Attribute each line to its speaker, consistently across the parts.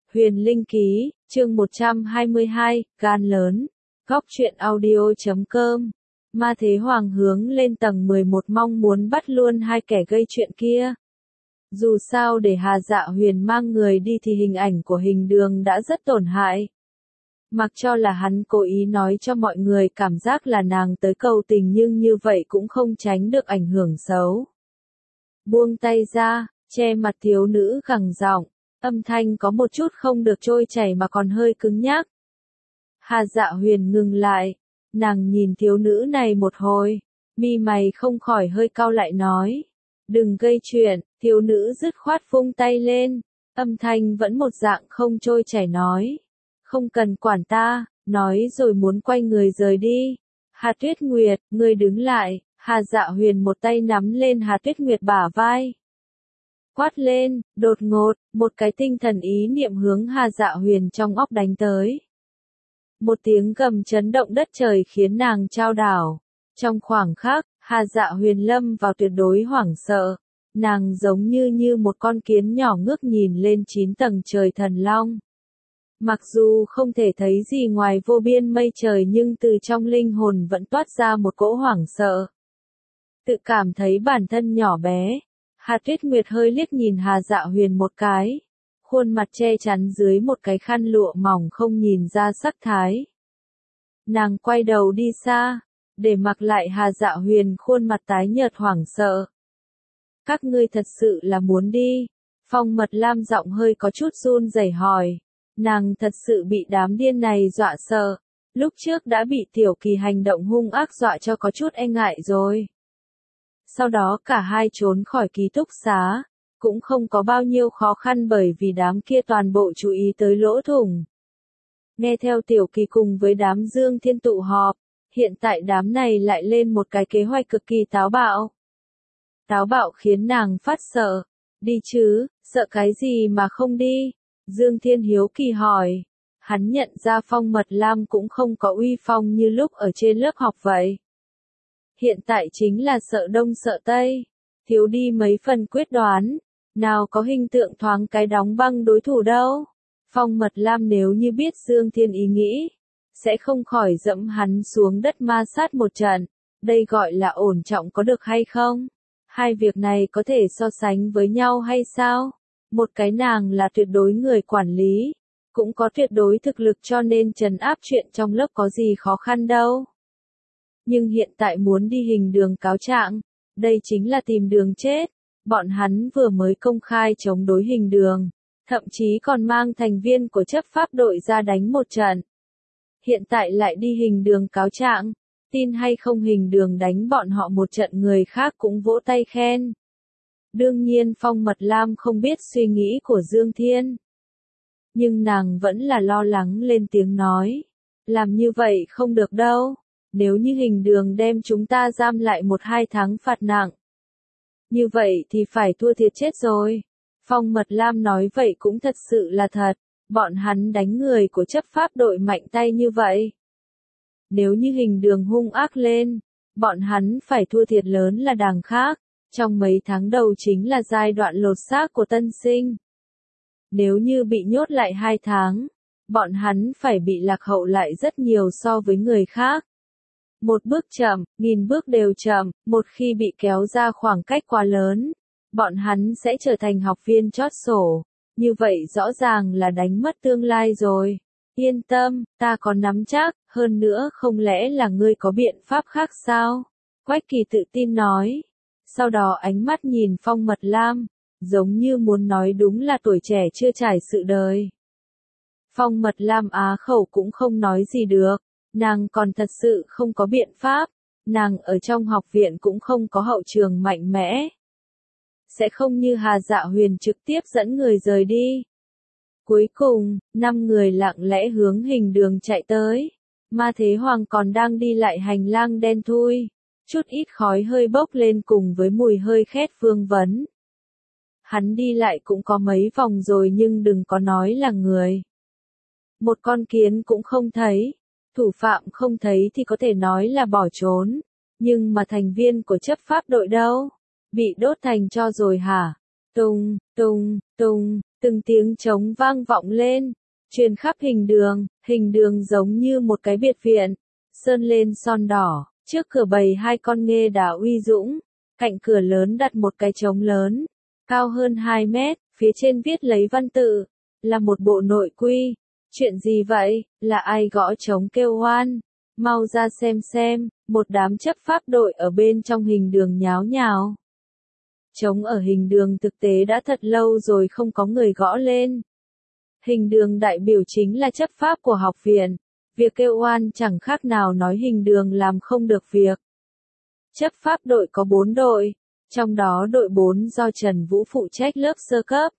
Speaker 1: Huyền Linh Ký, chương 122, gan lớn. Góc truyện audio.com. Ma Thế Hoàng hướng lên tầng 11 mong muốn bắt luôn hai kẻ gây chuyện kia. Dù sao để Hà Dạ Huyền mang người đi thì hình ảnh của Hình Đường đã rất tổn hại. Mặc cho là hắn cố ý nói cho mọi người cảm giác là nàng tới cầu tình nhưng như vậy cũng không tránh được ảnh hưởng xấu. Buông tay ra, che mặt thiếu nữ gằn giọng, âm thanh có một chút không được trôi chảy mà còn hơi cứng nhắc. Hà Dạ Huyền ngừng lại, nàng nhìn thiếu nữ này một hồi, mi mày không khỏi hơi cau lại nói. Đừng gây chuyện, thiếu nữ dứt khoát vung tay lên, âm thanh vẫn một dạng không trôi chảy nói. Không cần quản ta, nói rồi muốn quay người rời đi. Hà Tuyết Nguyệt, ngươi đứng lại, Hà Dạ Huyền một tay nắm lên Hà Tuyết Nguyệt bả vai. Quát lên, đột ngột, một cái tinh thần ý niệm hướng Hà Dạ Huyền trong óc đánh tới. Một tiếng gầm chấn động đất trời khiến nàng chao đảo. Trong khoảng khắc, Hà Dạ Huyền lâm vào tuyệt đối hoảng sợ. Nàng giống như một con kiến nhỏ ngước nhìn lên 9 tầng trời thần long. Mặc dù không thể thấy gì ngoài vô biên mây trời nhưng từ trong linh hồn vẫn toát ra một cỗ hoảng sợ. Tự cảm thấy bản thân nhỏ bé. Hà Tuyết Nguyệt hơi liếc nhìn Hà Dạ Huyền một cái. Khuôn mặt che chắn dưới một cái khăn lụa mỏng không nhìn ra sắc thái. Nàng quay đầu đi xa, để mặc lại Hà Dạ Huyền khuôn mặt tái nhợt hoảng sợ. Các ngươi thật sự là muốn đi? Phong Mật Lam giọng hơi có chút run rẩy hỏi. Nàng thật sự bị đám điên này dọa sợ. Lúc trước đã bị Tiểu Kỳ hành động hung ác dọa cho có chút e ngại rồi. Sau đó cả hai trốn khỏi ký túc xá. Cũng không có bao nhiêu khó khăn bởi vì đám kia toàn bộ chú ý tới lỗ thủng. Nghe theo Tiểu Kỳ cùng với đám Dương Thiên tụ họp, hiện tại đám này lại lên một cái kế hoạch cực kỳ táo bạo. Táo bạo khiến nàng phát sợ. Đi chứ, sợ cái gì mà không đi? Dương Thiên hiếu kỳ hỏi. Hắn nhận ra Phong Mật Lam cũng không có uy phong như lúc ở trên lớp học vậy. Hiện tại chính là sợ đông sợ tây. Thiếu đi mấy phần quyết đoán. Nào có hình tượng thoáng cái đóng băng đối thủ đâu. Phong Mật Lam nếu như biết Dương Thiên ý nghĩ, sẽ không khỏi dẫm hắn xuống đất ma sát một trận. Đây gọi là ổn trọng có được hay không? Hai việc này có thể so sánh với nhau hay sao? Một cái nàng là tuyệt đối người quản lý, cũng có tuyệt đối thực lực cho nên trấn áp chuyện trong lớp có gì khó khăn đâu. Nhưng hiện tại muốn đi Hình Đường cáo trạng, đây chính là tìm đường chết. Bọn hắn vừa mới công khai chống đối Hình Đường, thậm chí còn mang thành viên của chấp pháp đội ra đánh một trận. Hiện tại lại đi Hình Đường cáo trạng, tin hay không Hình Đường đánh bọn họ một trận người khác cũng vỗ tay khen. Đương nhiên Phong Mật Lam không biết suy nghĩ của Dương Thiên. Nhưng nàng vẫn là lo lắng lên tiếng nói. Làm như vậy không được đâu. Nếu như Hình Đường đem chúng ta giam lại 1-2 tháng phạt nặng. Như vậy thì phải thua thiệt chết rồi. Phong Mật Lam nói vậy cũng thật sự là thật. Bọn hắn đánh người của chấp pháp đội mạnh tay như vậy. Nếu như Hình Đường hung ác lên, bọn hắn phải thua thiệt lớn là đằng khác. Trong mấy tháng đầu chính là giai đoạn lột xác của tân sinh. Nếu như bị nhốt lại 2 tháng, bọn hắn phải bị lạc hậu lại rất nhiều so với người khác. Một bước chậm, 1000 bước đều chậm, một khi bị kéo ra khoảng cách quá lớn, bọn hắn sẽ trở thành học viên chót sổ. Như vậy rõ ràng là đánh mất tương lai rồi. Yên tâm, ta có nắm chắc, hơn nữa không lẽ là ngươi có biện pháp khác sao? Quách Kỳ tự tin nói. Sau đó ánh mắt nhìn Phong Mật Lam, giống như muốn nói đúng là tuổi trẻ chưa trải sự đời. Phong Mật Lam á khẩu cũng không nói gì được, nàng còn thật sự không có biện pháp, nàng ở trong học viện cũng không có hậu trường mạnh mẽ. Sẽ không như Hà Dạ Huyền trực tiếp dẫn người rời đi. Cuối cùng, 5 người lặng lẽ hướng Hình Đường chạy tới. Ma Thế Hoàng còn đang đi lại hành lang đen thui. Chút ít khói hơi bốc lên cùng với mùi hơi khét vương vấn. Hắn đi lại cũng có mấy vòng rồi nhưng đừng có nói là người. Một con kiến cũng không thấy, thủ phạm không thấy thì có thể nói là bỏ trốn. Nhưng mà thành viên của chấp pháp đội đâu? Bị đốt thành tro rồi hả? Tùng, tùng, tùng, từng tiếng trống vang vọng lên, truyền khắp hình đường giống như một cái biệt viện, sơn lên son đỏ, trước cửa bày hai con nghê đá uy dũng, cạnh cửa lớn đặt một cái trống lớn, cao hơn 2 mét, phía trên viết lấy văn tự, là một bộ nội quy. Chuyện gì vậy, là ai gõ trống kêu oan? Mau ra xem, một đám chấp pháp đội ở bên trong hình đường nháo nhào. Trống ở hình đường thực tế đã thật lâu rồi không có người gõ lên. Hình đường đại biểu chính là chấp pháp của học viện, việc kêu oan chẳng khác nào nói hình đường làm không được việc. Chấp pháp đội có 4 đội, trong đó đội 4 do Trần Vũ phụ trách lớp sơ cấp.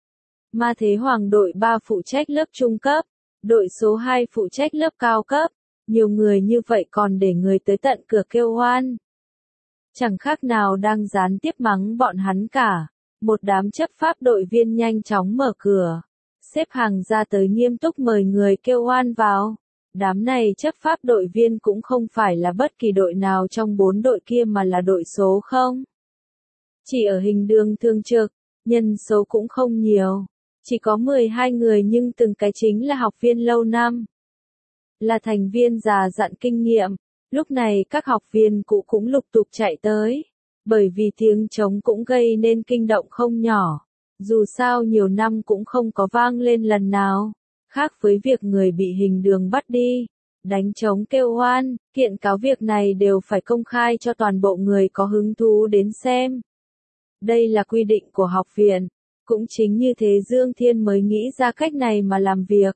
Speaker 1: Ma Thế Hoàng đội 3 phụ trách lớp trung cấp, đội số 2 phụ trách lớp cao cấp. Nhiều người như vậy còn để người tới tận cửa kêu oan. Chẳng khác nào đang gián tiếp mắng bọn hắn cả. Một đám chấp pháp đội viên nhanh chóng mở cửa, xếp hàng ra tới nghiêm túc mời người kêu oan vào. Đám này chấp pháp đội viên cũng không phải là bất kỳ đội nào trong 4 đội kia mà là đội số 0. Chỉ ở hình đường thường trực, nhân số cũng không nhiều. Chỉ có 12 người nhưng từng cái chính là học viên lâu năm. Là thành viên già dặn kinh nghiệm, lúc này các học viên cũ cũng lục tục chạy tới, bởi vì tiếng trống cũng gây nên kinh động không nhỏ, dù sao nhiều năm cũng không có vang lên lần nào, khác với việc người bị hình đường bắt đi, đánh trống kêu oan, kiện cáo việc này đều phải công khai cho toàn bộ người có hứng thú đến xem. Đây là quy định của học viện, cũng chính như thế Dương Thiên mới nghĩ ra cách này mà làm việc.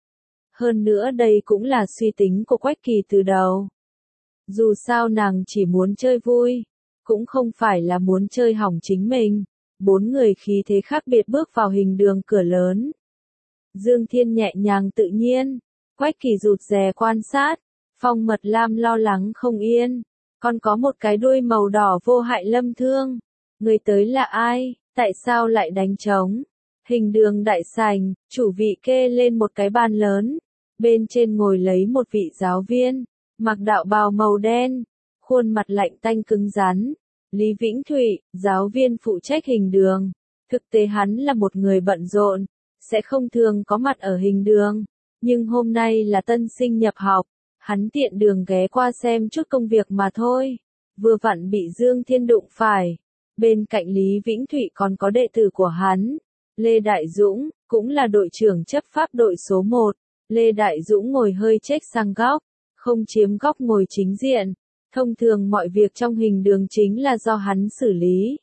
Speaker 1: Hơn nữa đây cũng là suy tính của Quách Kỳ từ đầu. Dù sao nàng chỉ muốn chơi vui, cũng không phải là muốn chơi hỏng chính mình. 4 người khí thế khác biệt bước vào hình đường cửa lớn. Dương Thiên nhẹ nhàng tự nhiên, Quách Kỳ rụt rè quan sát, Phong Mật Lam lo lắng không yên, còn có một cái đuôi màu đỏ vô hại Lâm Thương. Người tới là ai, tại sao lại đánh trống? Hình đường đại sảnh, chủ vị kê lên một cái bàn lớn, bên trên ngồi lấy một vị giáo viên, mặc đạo bào màu đen, khuôn mặt lạnh tanh cứng rắn. Lý Vĩnh Thụy, giáo viên phụ trách hình đường. Thực tế hắn là một người bận rộn, sẽ không thường có mặt ở hình đường, nhưng hôm nay là tân sinh nhập học, hắn tiện đường ghé qua xem chút công việc mà thôi. Vừa vặn bị Dương Thiên đụng phải. Bên cạnh Lý Vĩnh Thụy còn có đệ tử của hắn, Lê Đại Dũng, cũng là đội trưởng chấp pháp đội số 1. Lê Đại Dũng ngồi hơi chếch sang góc, không chiếm góc ngồi chính diện. Thông thường mọi việc trong hình đường chính là do hắn xử lý.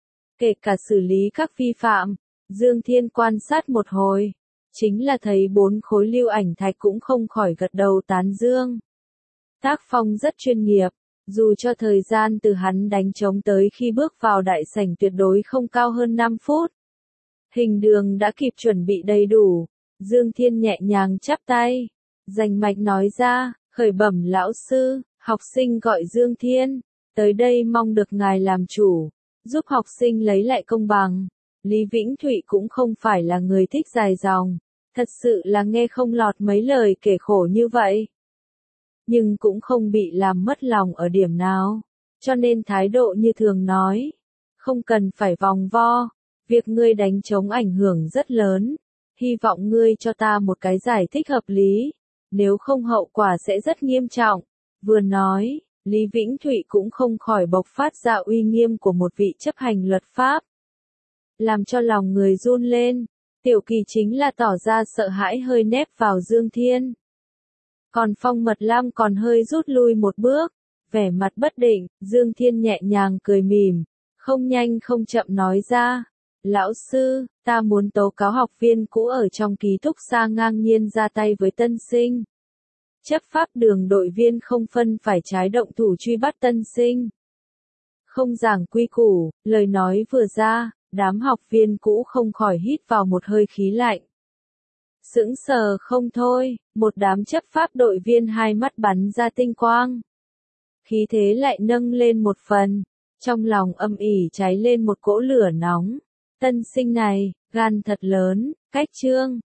Speaker 1: Kể cả xử lý các vi phạm, Dương Thiên quan sát một hồi, chính là thấy 4 khối lưu ảnh thạch cũng không khỏi gật đầu tán dương. Tác phong rất chuyên nghiệp, dù cho thời gian từ hắn đánh trống tới khi bước vào đại sảnh tuyệt đối không cao hơn 5 phút. Hình đường đã kịp chuẩn bị đầy đủ, Dương Thiên nhẹ nhàng chắp tay, rành mạch nói ra, khởi bẩm lão sư, học sinh gọi Dương Thiên, tới đây mong được ngài làm chủ, giúp học sinh lấy lại công bằng. Lý Vĩnh Thụy cũng không phải là người thích dài dòng, thật sự là nghe không lọt mấy lời kể khổ như vậy. Nhưng cũng không bị làm mất lòng ở điểm nào, cho nên thái độ như thường nói, không cần phải vòng vo, việc ngươi đánh trống ảnh hưởng rất lớn, hy vọng ngươi cho ta một cái giải thích hợp lý, nếu không hậu quả sẽ rất nghiêm trọng. Vừa nói, Lý Vĩnh Thụy cũng không khỏi bộc phát ra uy nghiêm của một vị chấp hành luật pháp, làm cho lòng người run lên. Tiểu Kỳ chính là tỏ ra sợ hãi hơi nép vào Dương Thiên. Còn Phong Mật Lam còn hơi rút lui một bước, vẻ mặt bất định. Dương Thiên nhẹ nhàng cười mỉm, không nhanh không chậm nói ra, lão sư, ta muốn tố cáo học viên cũ ở trong ký túc xá ngang nhiên ra tay với tân sinh. Chấp pháp đường đội viên không phân phải trái động thủ truy bắt tân sinh. Không giảng quy củ, lời nói vừa ra, đám học viên cũ không khỏi hít vào một hơi khí lạnh. Sững sờ không thôi, một đám chấp pháp đội viên hai mắt bắn ra tinh quang. Khí thế lại nâng lên một phần, trong lòng âm ỉ cháy lên một cỗ lửa nóng. Tân sinh này, gan thật lớn, cách trương,